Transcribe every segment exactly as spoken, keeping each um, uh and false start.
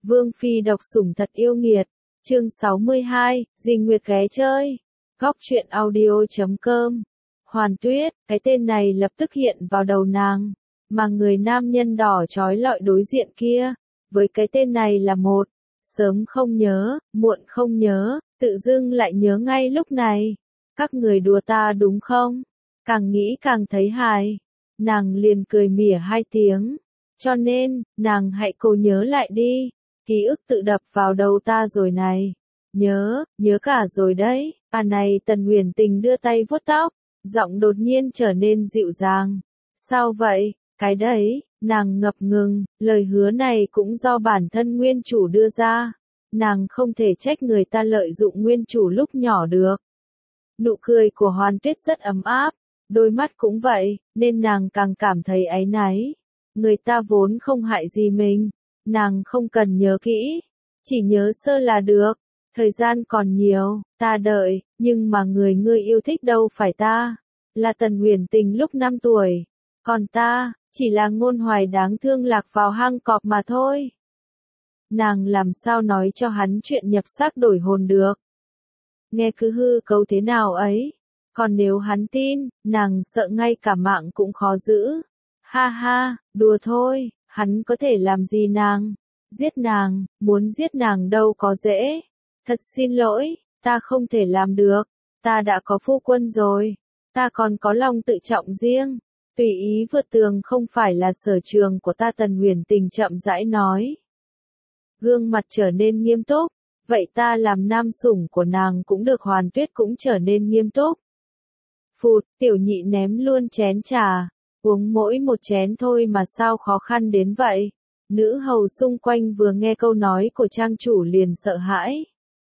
Vương phi độc sủng thật yêu nghiệt. Chương sáu mươi hai, Dinh Nguyệt ghé chơi. Góc truyện audio chấm com. Hoàn Tuyết, cái tên này lập tức hiện vào đầu nàng, mà người nam nhân đỏ chói lọi đối diện kia, với cái tên này là một, sớm không nhớ, muộn không nhớ, tự dưng lại nhớ ngay lúc này. Các người đùa ta đúng không? Càng nghĩ càng thấy hài. Nàng liền cười mỉa hai tiếng. Cho nên, nàng hãy cố nhớ lại đi. Ký ức tự đập vào đầu ta rồi này. Nhớ, nhớ cả rồi đấy. À này Tần Huyền Tình đưa tay vuốt tóc, giọng đột nhiên trở nên dịu dàng. Sao vậy? Cái đấy, nàng ngập ngừng, lời hứa này cũng do bản thân nguyên chủ đưa ra. Nàng không thể trách người ta lợi dụng nguyên chủ lúc nhỏ được. Nụ cười của Hoàn Tuyết rất ấm áp, đôi mắt cũng vậy, nên nàng càng cảm thấy áy náy. Người ta vốn không hại gì mình, nàng không cần nhớ kỹ, chỉ nhớ sơ là được. Thời gian còn nhiều, ta đợi, nhưng mà người ngươi yêu thích đâu phải ta, là Tần Huyền Tình lúc năm tuổi, còn ta, chỉ là ngôn hoài đáng thương lạc vào hang cọp mà thôi. Nàng làm sao nói cho hắn chuyện nhập xác đổi hồn được. Nghe cứ hư cấu thế nào ấy, còn nếu hắn tin, nàng sợ ngay cả mạng cũng khó giữ. Ha ha, đùa thôi, hắn có thể làm gì nàng? Giết nàng, muốn giết nàng đâu có dễ. Thật xin lỗi, ta không thể làm được, ta đã có phu quân rồi, ta còn có lòng tự trọng riêng, tùy ý vượt tường không phải là sở trường của ta. Tần Huyền Tình chậm rãi nói. Gương mặt trở nên nghiêm túc, vậy ta làm nam sủng của nàng cũng được. Hoàn Tuyết cũng trở nên nghiêm túc. Phụt, tiểu nhị ném luôn chén trà, uống mỗi một chén thôi mà sao khó khăn đến vậy. Nữ hầu xung quanh vừa nghe câu nói của trang chủ liền sợ hãi.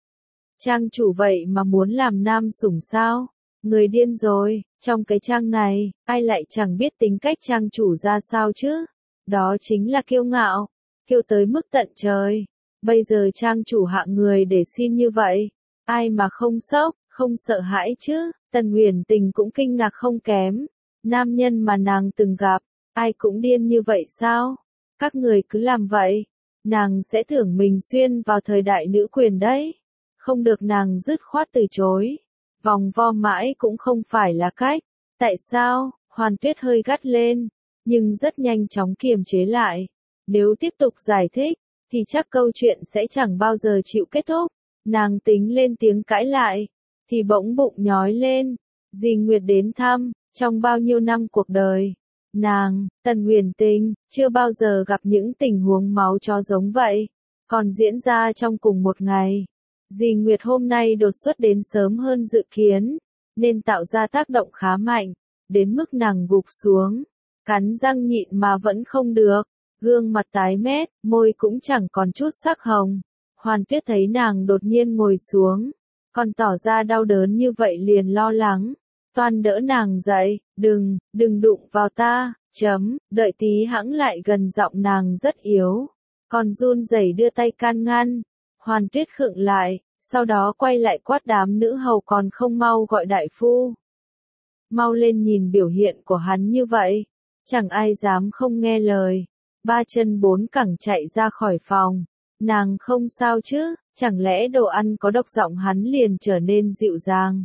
Trang chủ vậy mà muốn làm nam sủng sao? Người điên rồi, trong cái trang này, ai lại chẳng biết tính cách trang chủ ra sao chứ? Đó chính là kiêu ngạo, kiêu tới mức tận trời. Bây giờ trang chủ hạ người để xin như vậy, ai mà không sốc, không sợ hãi chứ? Tần Huyền Tình cũng kinh ngạc không kém. Nam nhân mà nàng từng gặp, ai cũng điên như vậy sao? Các người cứ làm vậy, nàng sẽ thưởng mình xuyên vào thời đại nữ quyền đấy. Không được. Nàng dứt khoát từ chối. Vòng vo mãi cũng không phải là cách. Tại sao? Hoàn Tuyết hơi gắt lên, nhưng rất nhanh chóng kiềm chế lại. Nếu tiếp tục giải thích, thì chắc câu chuyện sẽ chẳng bao giờ chịu kết thúc. Nàng tính lên tiếng cãi lại, thì bỗng bụng nhói lên. Dì Nguyệt đến thăm, trong bao nhiêu năm cuộc đời, nàng, Tần Huyền Tình, chưa bao giờ gặp những tình huống máu chó giống vậy. Còn diễn ra trong cùng một ngày. Dì Nguyệt hôm nay đột xuất đến sớm hơn dự kiến, nên tạo ra tác động khá mạnh, đến mức nàng gục xuống, cắn răng nhịn mà vẫn không được, gương mặt tái mét, môi cũng chẳng còn chút sắc hồng. Hoàn Tuyết thấy nàng đột nhiên ngồi xuống, còn tỏ ra đau đớn như vậy liền lo lắng, toan đỡ nàng dậy. Đừng, đừng đụng vào ta, chấm, đợi tí hãng lại gần. Giọng nàng rất yếu, còn run rẩy đưa tay can ngăn. Hoàn Tuyết khựng lại, sau đó quay lại quát đám nữ hầu còn không mau gọi đại phu. Mau lên. Nhìn biểu hiện của hắn như vậy, chẳng ai dám không nghe lời. Ba chân bốn cẳng chạy ra khỏi phòng. Nàng không sao chứ, chẳng lẽ đồ ăn có độc? Giọng hắn liền trở nên dịu dàng.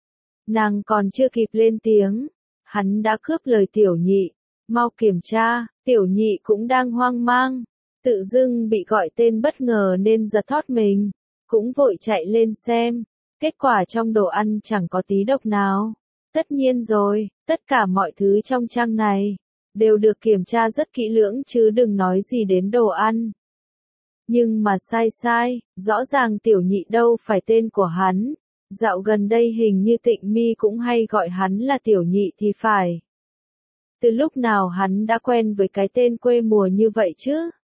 Nàng còn chưa kịp lên tiếng, hắn đã cướp lời tiểu nhị. Mau kiểm tra. Tiểu nhị cũng đang hoang mang, tự dưng bị gọi tên bất ngờ nên giật thót mình, cũng vội chạy lên xem. Kết quả trong đồ ăn chẳng có tí độc nào. Tất nhiên rồi, tất cả mọi thứ trong trang này đều được kiểm tra rất kỹ lưỡng chứ đừng nói gì đến đồ ăn. Nhưng mà sai sai, rõ ràng tiểu nhị đâu phải tên của hắn. Dạo gần đây hình như Tịnh Mi cũng hay gọi hắn là tiểu nhị thì phải. Từ lúc nào hắn đã quen với cái tên quê mùa như vậy chứ?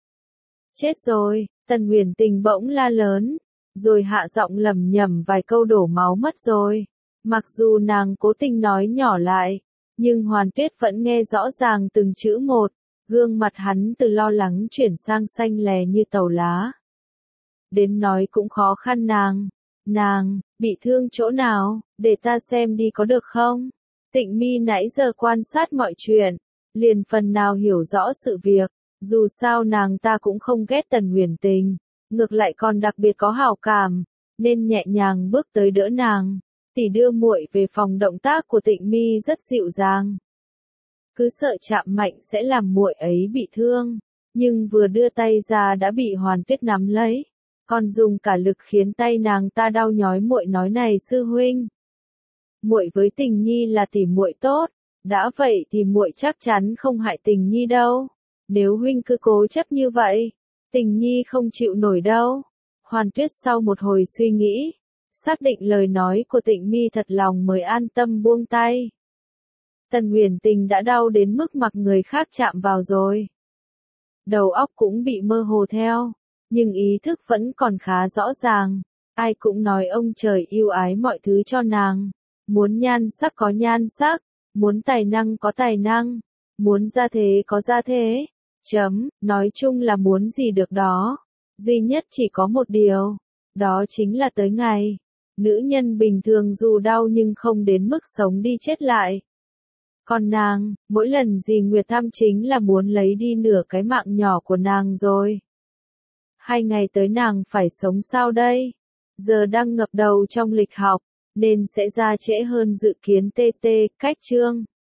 Chết rồi, Tần Huyền Tình bỗng la lớn, rồi hạ giọng lẩm nhẩm vài câu. Đổ máu mất rồi. Mặc dù nàng cố tình nói nhỏ lại, nhưng Hoàn Tuyết vẫn nghe rõ ràng từng chữ một. Gương mặt hắn từ lo lắng chuyển sang xanh lè như tàu lá. Đến nói cũng khó khăn. Nàng, nàng, bị thương chỗ nào, để ta xem đi có được không? Tịnh Mi nãy giờ quan sát mọi chuyện, liền phần nào hiểu rõ sự việc. Dù sao nàng ta cũng không ghét Tần Huyền Tình, ngược lại còn đặc biệt có hảo cảm, nên nhẹ nhàng bước tới đỡ nàng. Tỷ đưa muội về phòng, động tác của Tịnh Mi rất dịu dàng. Cứ sợ chạm mạnh sẽ làm muội ấy bị thương, nhưng vừa đưa tay ra đã bị Hoàn Tuyết nắm lấy, còn dùng cả lực khiến tay nàng ta đau nhói. Muội nói này sư huynh, muội với Tình Nhi là tỷ muội tốt, đã vậy thì muội chắc chắn không hại Tình Nhi đâu. Nếu huynh cứ cố chấp như vậy, Tình Nhi không chịu nổi đâu. Hoàn Tuyết sau một hồi suy nghĩ, xác định lời nói của Tịnh Mi thật lòng mới an tâm buông tay. Tần Huyền Tình đã đau đến mức mặc người khác chạm vào rồi. Đầu óc cũng bị mơ hồ theo, nhưng ý thức vẫn còn khá rõ ràng. Ai cũng nói ông trời yêu ái mọi thứ cho nàng. Muốn nhan sắc có nhan sắc, muốn tài năng có tài năng, muốn gia thế có gia thế. Chấm, nói chung là muốn gì được đó. Duy nhất chỉ có một điều, đó chính là tới ngày. Nữ nhân bình thường dù đau nhưng không đến mức sống đi chết lại. Còn nàng, mỗi lần dì Nguyệt thăm chính là muốn lấy đi nửa cái mạng nhỏ của nàng rồi. Hai ngày tới nàng phải sống sao đây? Giờ đang ngập đầu trong lịch học, nên sẽ ra trễ hơn dự kiến. tê tê, cách chương.